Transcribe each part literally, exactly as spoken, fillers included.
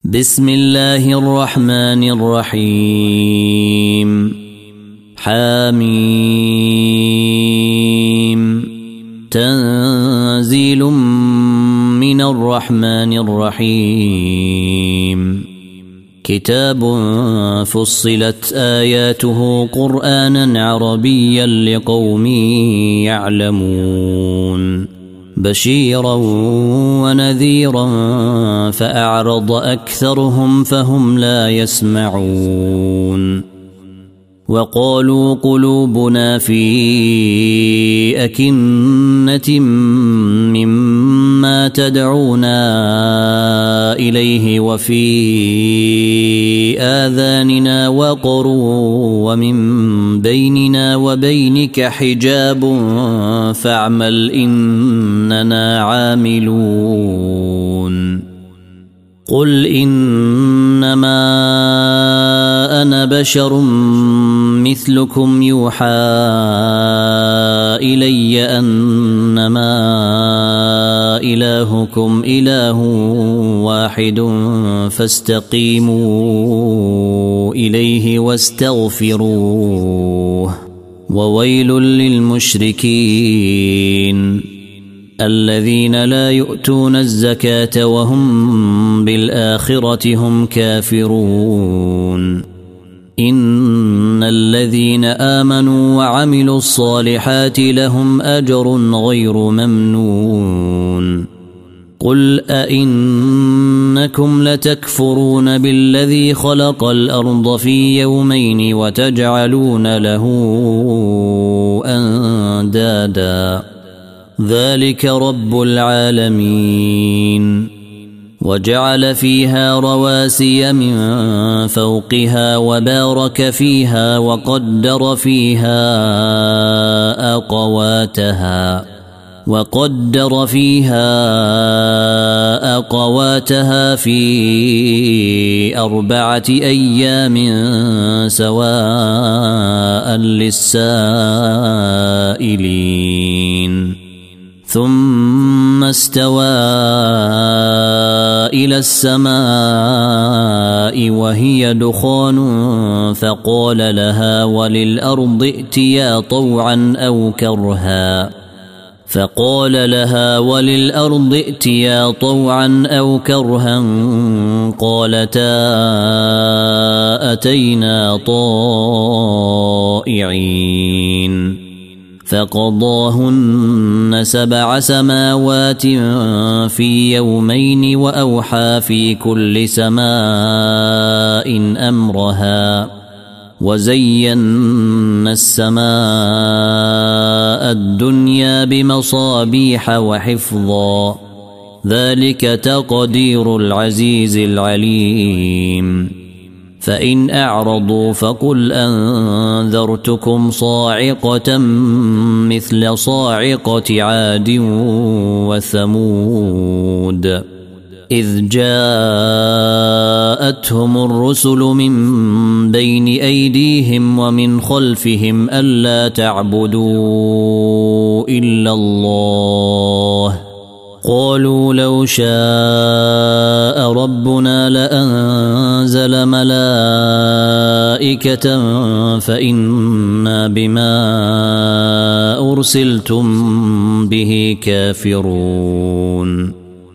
بسم الله الرحمن الرحيم. حاميم. تنزيل من الرحمن الرحيم. كتاب فصلت آياته قرآنا عربيا لقوم يعلمون بشيرا ونذيرا فأعرض أكثرهم فهم لا يسمعون. وقالوا قلوبنا في أكنة مما تدعونا إليه وفي آذاننا وقر ومن بيننا وبينك حجاب فاعمل إننا عاملون. قل إنما أنا بشر مثلكم يوحى إلي أنما إلهكم إله واحد فاستقيموا إليه واستغفروه. وويل للمشركين الذين لا يؤتون الزكاة وهم بالآخرة هم كافرون. إن الذين آمنوا وعملوا الصالحات لهم أجر غير ممنون. قل أئنكم لتكفرون بالذي خلق الأرض في يومين وتجعلون له أندادا ذلك رب العالمين. وجعل فيها رواسي من فوقها وبارك فيها وقدر فيها أقواتها وقدر فيها أقواتها في أربعة أيام سواء للسائلين. ثم استوى إلى السماء وهي دخان فقال لها وللأرض ائتيا طوعا أو كرها فقال لها وللأرض ائتيا طوعا أو كرها قالتا أتينا طائعين. فقضاهن سبع سماوات في يومين وأوحى في كل سماء أمرها وزينا السماء الدنيا بمصابيح وحفظا ذلك تقدير العزيز العليم. فإن أعرضوا فقل أنذرتكم صاعقة مثل صاعقة عاد وثمود إذ جاءتهم الرسل من بين أيديهم ومن خلفهم ألا تعبدوا إلا الله قالوا لو شاء ربنا لأنزل ملائكة فإنا بما أرسلتم به كافرون.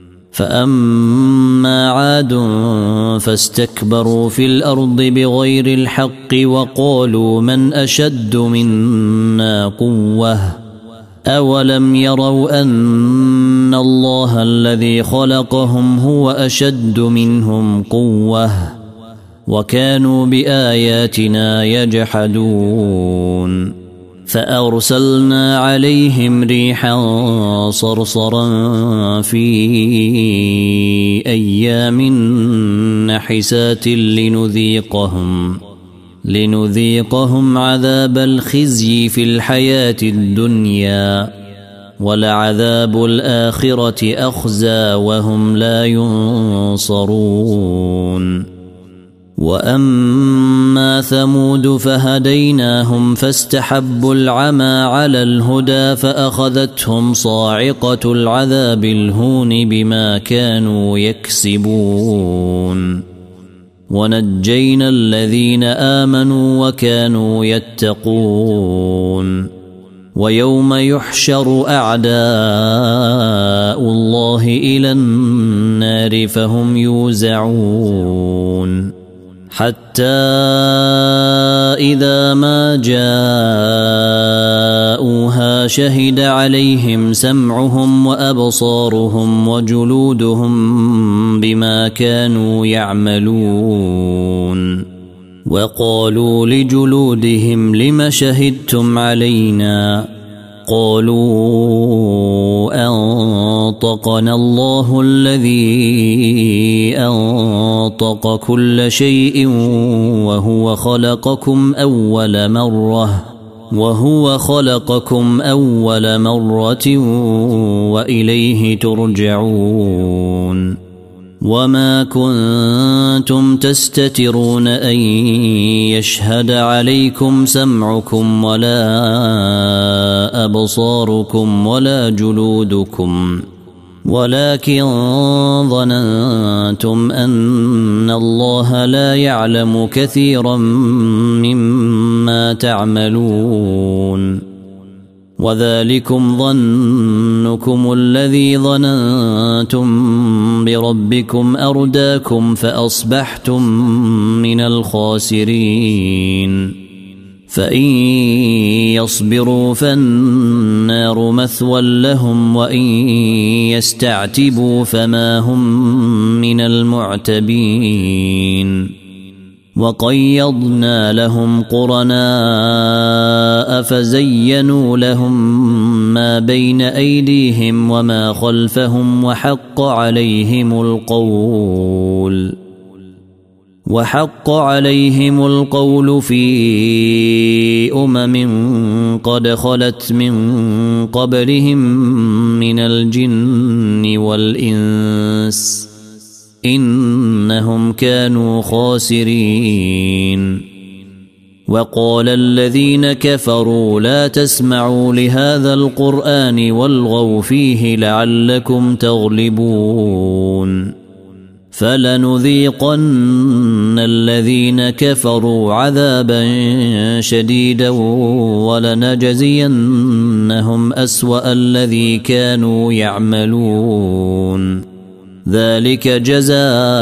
فأما عاد فاستكبروا في الأرض بغير الحق وقالوا من أشد منا قوة أولم يروا أن الله الذي خلقهم هو أشد منهم قوة وكانوا بآياتنا يجحدون. فأرسلنا عليهم ريحا صرصرا في أيام نحسات لنذيقهم لنذيقهم عذاب الخزي في الحياة الدنيا ولعذاب الآخرة أخزى وهم لا ينصرون. وأما ثمود فهديناهم فاستحبوا العمى على الهدى فأخذتهم صاعقة العذاب الهون بما كانوا يكسبون ونجينا الذين آمنوا وكانوا يتقون ويوم يحشر أعداء الله إلى النار فهم يوزعون حتى إذا ما جاءوها شهد عليهم سمعهم وأبصارهم وجلودهم بما كانوا يعملون وقالوا لجلودهم لم شهدتم علينا قالوا أنطقنا الله الذي أنطق كل شيء وهو خلقكم أول مرة وهو خلقكم أول مرة وإليه ترجعون وما كنتم تستترون أن يشهد عليكم سمعكم ولا أبصاركم ولا جلودكم ولكن ظننتم أن الله لا يعلم كثيرا مما تعملون وذلكم ظنكم الذي ظننتم بربكم أرداكم فأصبحتم من الخاسرين فإن يصبروا فالنار مثوى لهم وإن يستعتبوا فما هم من المعتبين وقيضنا لهم قرناء فزينوا لهم ما بين أيديهم وما خلفهم وحق عليهم القول وحق عليهم القول في أمم قد خلت من قبلهم من الجن والإنس إنهم كانوا خاسرين وقال الذين كفروا لا تسمعوا لهذا القرآن والغوا فيه لعلكم تغلبون فلنذيقن الذين كفروا عذابا شديدا ولنجزينهم أسوأ الذي كانوا يعملون ذلك جزاء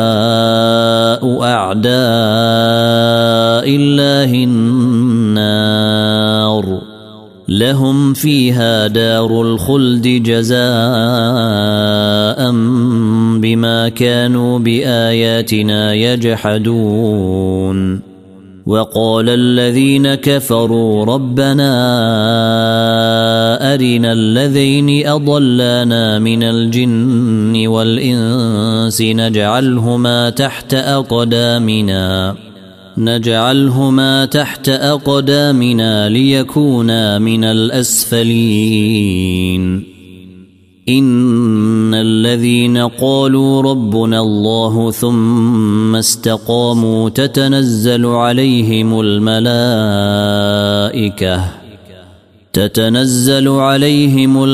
أعداء الله النار لهم فيها دار الخلد جزاء بما كانوا بآياتنا يجحدون وقال الذين كفروا ربنا أرنا الذين أضلانا من الجن والإنس نجعلهما تحت أقدامنا نجعلهما تحت أقدامنا ليكونا من الأسفلين إن الذين قالوا ربنا الله ثم استقاموا تتنزل عليهم الملائكة تتنزل عليهم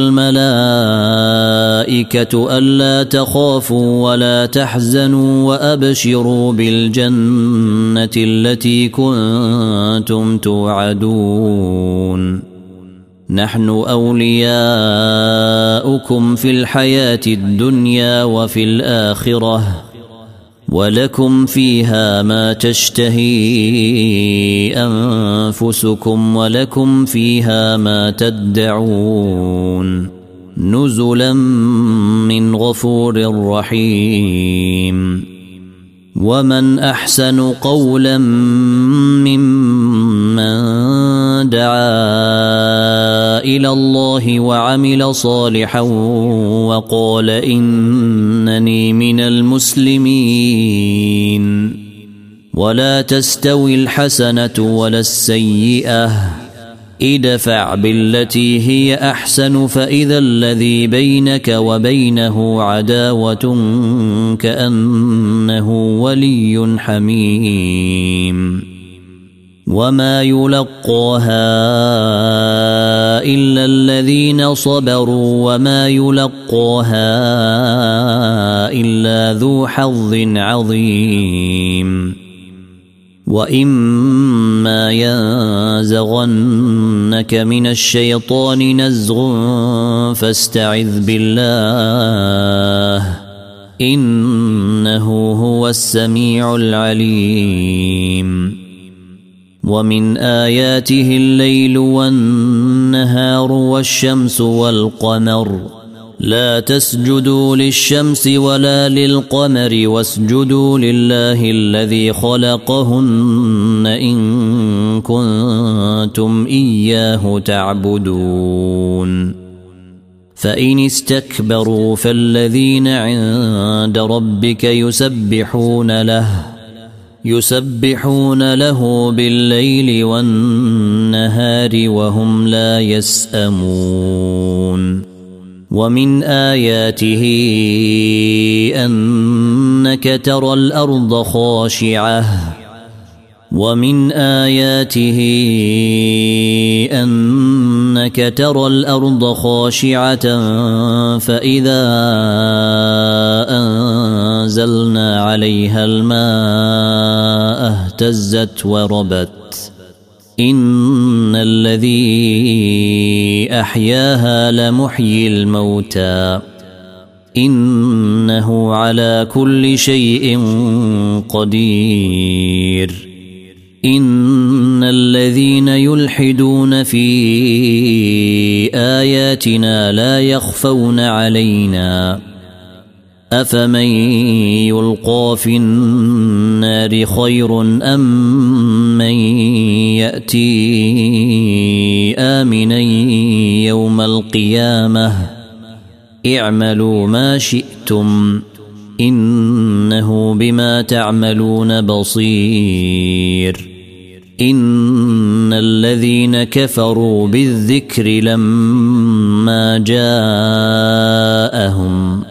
الملائكة ألا تخافوا ولا تحزنوا وأبشروا بالجنة التي كنتم توعدون نحن أولياؤكم في الحياة الدنيا وفي الآخرة ولكم فيها ما تشتهي أنفسكم ولكم فيها ما تدعون نزلا من غفور رحيم ومن أحسن قولا ممن دعا إلى الله وعمل صالحا وقال إنني من المسلمين ولا تستوي الحسنة ولا السيئة ادفع بالتي هي أحسن فإذا الذي بينك وبينه عداوة كأنه ولي حميم وما يلقاها إلا الذين صبروا وما يلقاها إلا ذو حظ عظيم وإما ينزغنك من الشيطان نزغ فاستعذ بالله إنه هو السميع العليم ومن آياته الليل والنهار والشمس والقمر لا تسجدوا للشمس ولا للقمر واسجدوا لله الذي خلقهن إن كنتم إياه تعبدون فإن استكبروا فالذين عند ربك يسبحون له يسبحون له بالليل والنهار وهم لا يسأمون ومن آياته أنك ترى الأرض خاشعة ومن آياته أنك ترى الأرض خاشعة فإذا أنزلنا عليها الماء اهتزت وربت إن الذي أحياها لمحيي الموتى إنه على كل شيء قدير إن الذين يلحدون في آياتنا لا يخفون علينا أفمن يلقى في النار خير أم من يأتي آمنا يوم القيامة اعملوا ما شئتم إنه بما تعملون بصير إن الذين كفروا بالذكر لما جاءهم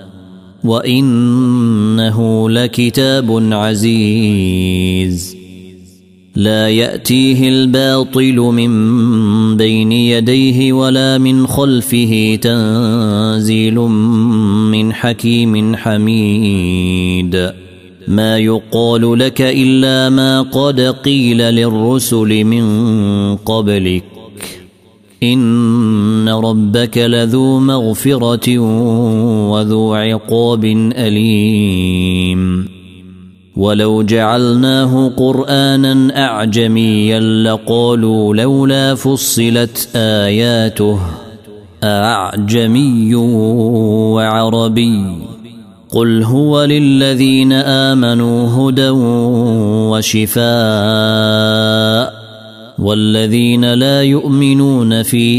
وإنه لكتاب عزيز لا يأتيه الباطل من بين يديه ولا من خلفه تنزيل من حكيم حميد ما يقال لك إلا ما قد قيل للرسل من قبلك إن ربك لذو مغفرة وذو عقاب أليم ولو جعلناه قرآنا أعجميا لقالوا لولا فصلت آياته أعجمي وعربي قل هو للذين آمنوا هدى وشفاء والذين لا يؤمنون في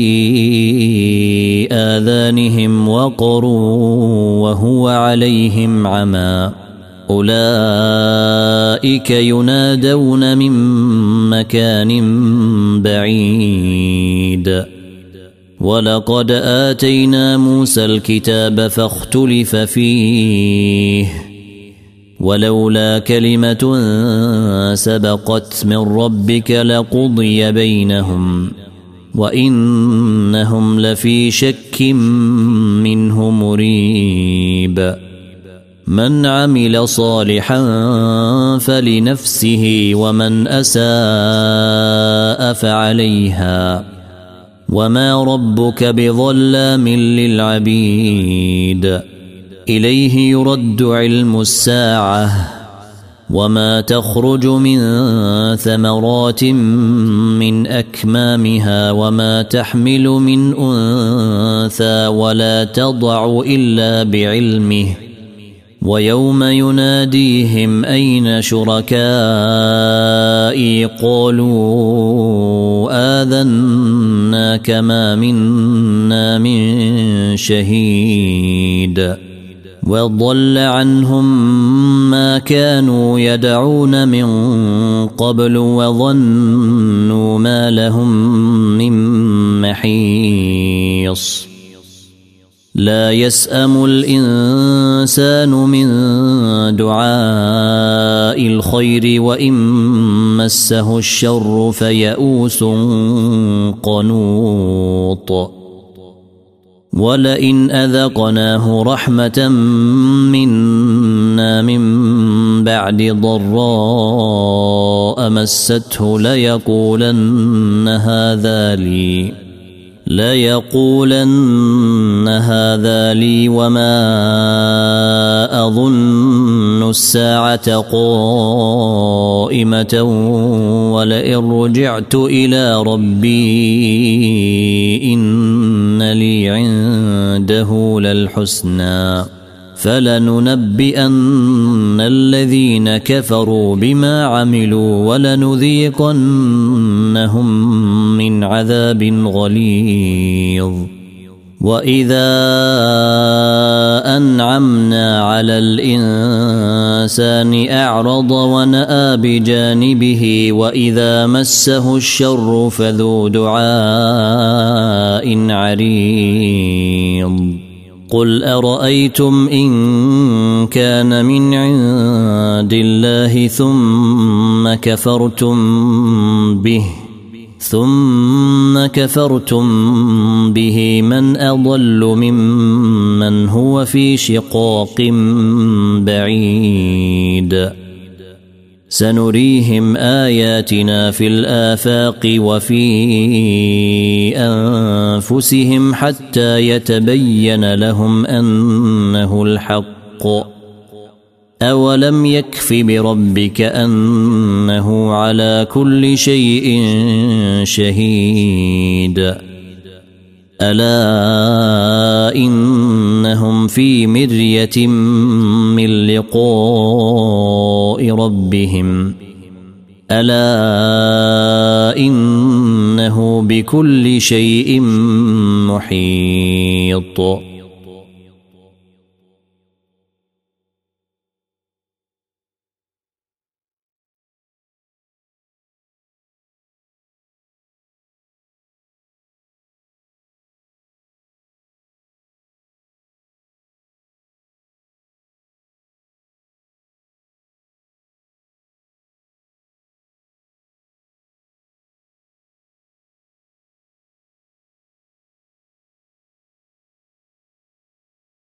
آذانهم وقر وهو عليهم عمى أولئك ينادون من مكان بعيد ولقد آتينا موسى الكتاب فاختلف فيه ولولا كلمة سبقت من ربك لقضي بينهم وإنهم لفي شك منه مريب من عمل صالحا فلنفسه ومن أساء فعليها وما ربك بظلام للعبيد إليه يرد علم الساعة وما تخرج من ثمرات من أكمامها وما تحمل من أنثى ولا تضع إلا بعلمه ويوم يناديهم أين شركائي قالوا آذناك ما منا من شهيد وضل عنهم ما كانوا يدعون من قبل وظنوا ما لهم من محيص لا يسأم الإنسان من دعاء الخير وإن مسه الشر فيئوس قنوط ولئن أذقناه رحمة منا من بعد ضراء مسته ليقولن هذا لي ليقولن هذا لي وما أظن الساعة قائمة ولئن رجعت إلى ربي إن لي عنده للحسنى فلننبئن الذين كفروا بما عملوا ولنذيقنهم من عذاب غليظ وإذا أنعمنا على الإنسان أعرض ونأى بجانبه وإذا مسه الشر فذو دعاء عريض قل أرأيتم إن كان من عند الله ثم كفرتم به ثم كفرتم به من أضل ممن هو في شقاق بعيد سنريهم آياتنا في الآفاق وفي أنفسهم حتى يتبين لهم أنه الحق أولم يكف بربك أنه على كل شيء شهيد ألا إنهم في مرية من لقاء ربهم ألا إنه بكل شيء محيط